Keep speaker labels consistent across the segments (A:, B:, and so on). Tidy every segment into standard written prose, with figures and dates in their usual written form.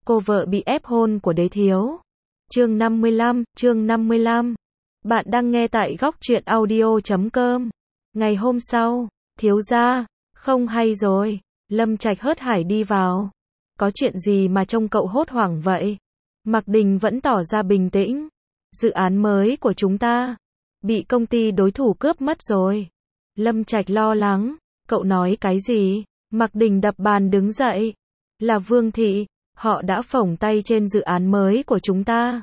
A: cô vợ bị ép hôn của đế thiếu. Chương 55. Bạn đang nghe tại góc truyện audio.com. Ngày hôm sau, thiếu gia, không hay rồi. Lâm Trạch hớt hải đi vào. Có chuyện gì mà trông cậu hốt hoảng vậy? Mạc Đình vẫn tỏ ra bình tĩnh. Dự án mới của chúng ta bị công ty đối thủ cướp mất rồi. Lâm Trạch lo lắng. Cậu nói cái gì? Mạc Đình đập bàn đứng dậy. Là Vương Thị, họ đã phổng tay trên dự án mới của chúng ta.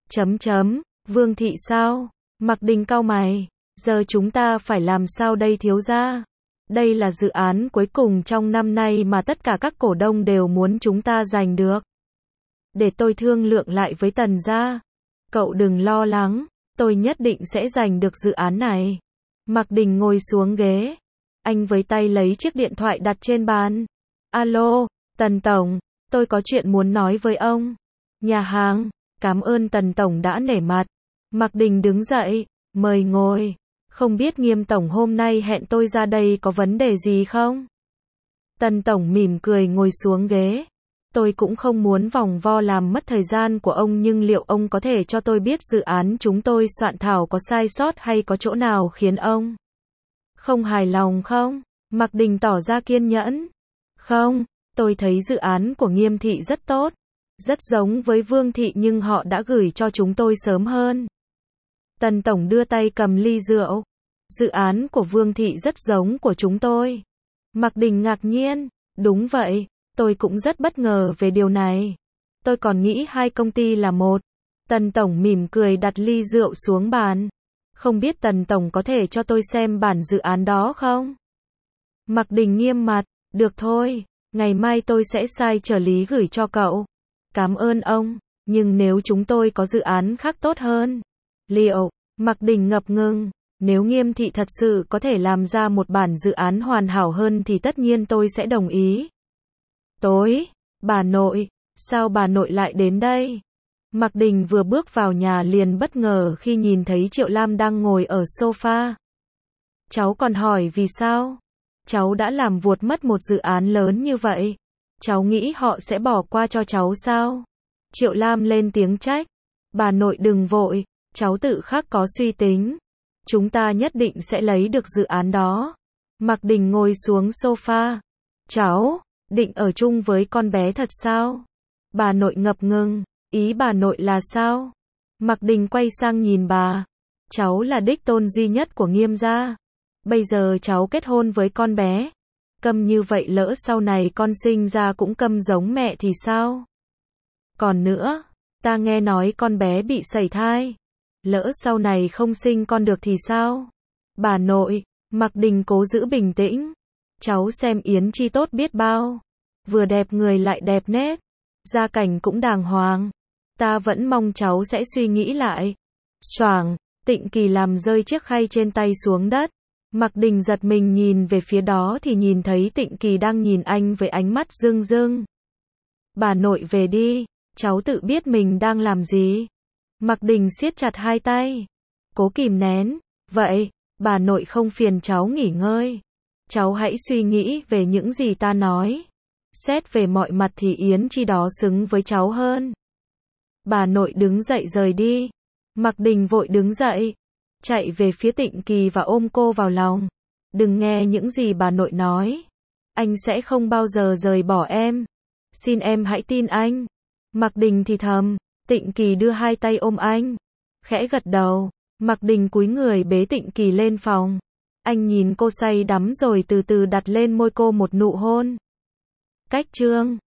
A: Vương Thị sao? Mạc Đình cau mày. Giờ chúng ta phải làm sao đây thiếu gia? Đây là dự án cuối cùng trong năm nay mà tất cả các cổ đông đều muốn chúng ta giành được. Để tôi thương lượng lại với Tần gia. Cậu đừng lo lắng, tôi nhất định sẽ giành được dự án này. Mạc Đình ngồi xuống ghế. Anh với tay lấy chiếc điện thoại đặt trên bàn. Alo, Tần Tổng, tôi có chuyện muốn nói với ông. Nhà hàng, cảm ơn Tần Tổng đã nể mặt. Mạc Đình đứng dậy, mời ngồi. Không biết Nghiêm Tổng hôm nay hẹn tôi ra đây có vấn đề gì không? Tần Tổng mỉm cười ngồi xuống ghế. Tôi cũng không muốn vòng vo làm mất thời gian của ông, nhưng liệu ông có thể cho tôi biết dự án chúng tôi soạn thảo có sai sót hay có chỗ nào khiến ông không hài lòng không? Mạc Đình tỏ ra kiên nhẫn. Không, tôi thấy dự án của Nghiêm Thị rất tốt, rất giống với Vương Thị nhưng họ đã gửi cho chúng tôi sớm hơn. Tần Tổng đưa tay cầm ly rượu. Dự án của Vương Thị rất giống của chúng tôi. Mạc Đình ngạc nhiên. Đúng vậy, tôi cũng rất bất ngờ về điều này. Tôi còn nghĩ hai công ty là một. Tần Tổng mỉm cười đặt ly rượu xuống bàn. Không biết Tần Tổng có thể cho tôi xem bản dự án đó không? Mạc Đình nghiêm mặt. Được thôi, ngày mai tôi sẽ sai trợ lý gửi cho cậu. Cảm ơn ông, nhưng nếu chúng tôi có dự án khác tốt hơn. Liệu? Mạc Đình ngập ngừng. Nếu Nghiêm Thị thật sự có thể làm ra một bản dự án hoàn hảo hơn thì tất nhiên tôi sẽ đồng ý. Tối, bà nội, sao bà nội lại đến đây? Mạc Đình vừa bước vào nhà liền bất ngờ khi nhìn thấy Triệu Lam đang ngồi ở sofa. Cháu còn hỏi vì sao? Cháu đã làm vuột mất một dự án lớn như vậy. Cháu nghĩ họ sẽ bỏ qua cho cháu sao? Triệu Lam lên tiếng trách. Bà nội đừng vội, cháu tự khắc có suy tính. Chúng ta nhất định sẽ lấy được dự án đó. Mạc Đình ngồi xuống sofa. Cháu định ở chung với con bé thật sao? Bà nội ngập ngừng. Ý bà nội là sao? Mạc Đình quay sang nhìn bà. Cháu là đích tôn duy nhất của Nghiêm gia. Bây giờ cháu kết hôn với con bé. Câm như vậy lỡ sau này con sinh ra cũng câm giống mẹ thì sao? Còn nữa, ta nghe nói con bé bị sẩy thai. Lỡ sau này không sinh con được thì sao? Bà nội, Mạc Đình cố giữ bình tĩnh. Cháu xem Yến Chi tốt biết bao. Vừa đẹp người lại đẹp nết. Gia cảnh cũng đàng hoàng. Ta vẫn mong cháu sẽ suy nghĩ lại. Choảng, Tịnh Kỳ làm rơi chiếc khay trên tay xuống đất. Mạc Đình giật mình nhìn về phía đó thì nhìn thấy Tịnh Kỳ đang nhìn anh với ánh mắt rưng rưng. Bà nội về đi, cháu tự biết mình đang làm gì. Mạc Đình siết chặt hai tay, cố kìm nén. Vậy, bà nội không phiền cháu nghỉ ngơi. Cháu hãy suy nghĩ về những gì ta nói. Xét về mọi mặt thì Yến Chi đó xứng với cháu hơn. Bà nội đứng dậy rời đi. Mạc Đình vội đứng dậy, chạy về phía Tịnh Kỳ và ôm cô vào lòng. Đừng nghe những gì bà nội nói. Anh sẽ không bao giờ rời bỏ em. Xin em hãy tin anh. Mạc Đình thì thầm. Tịnh Kỳ đưa hai tay ôm anh. Khẽ gật đầu. Mạc Đình cúi người bế Tịnh Kỳ lên phòng. Anh nhìn cô say đắm rồi từ từ đặt lên môi cô một nụ hôn. Cách chương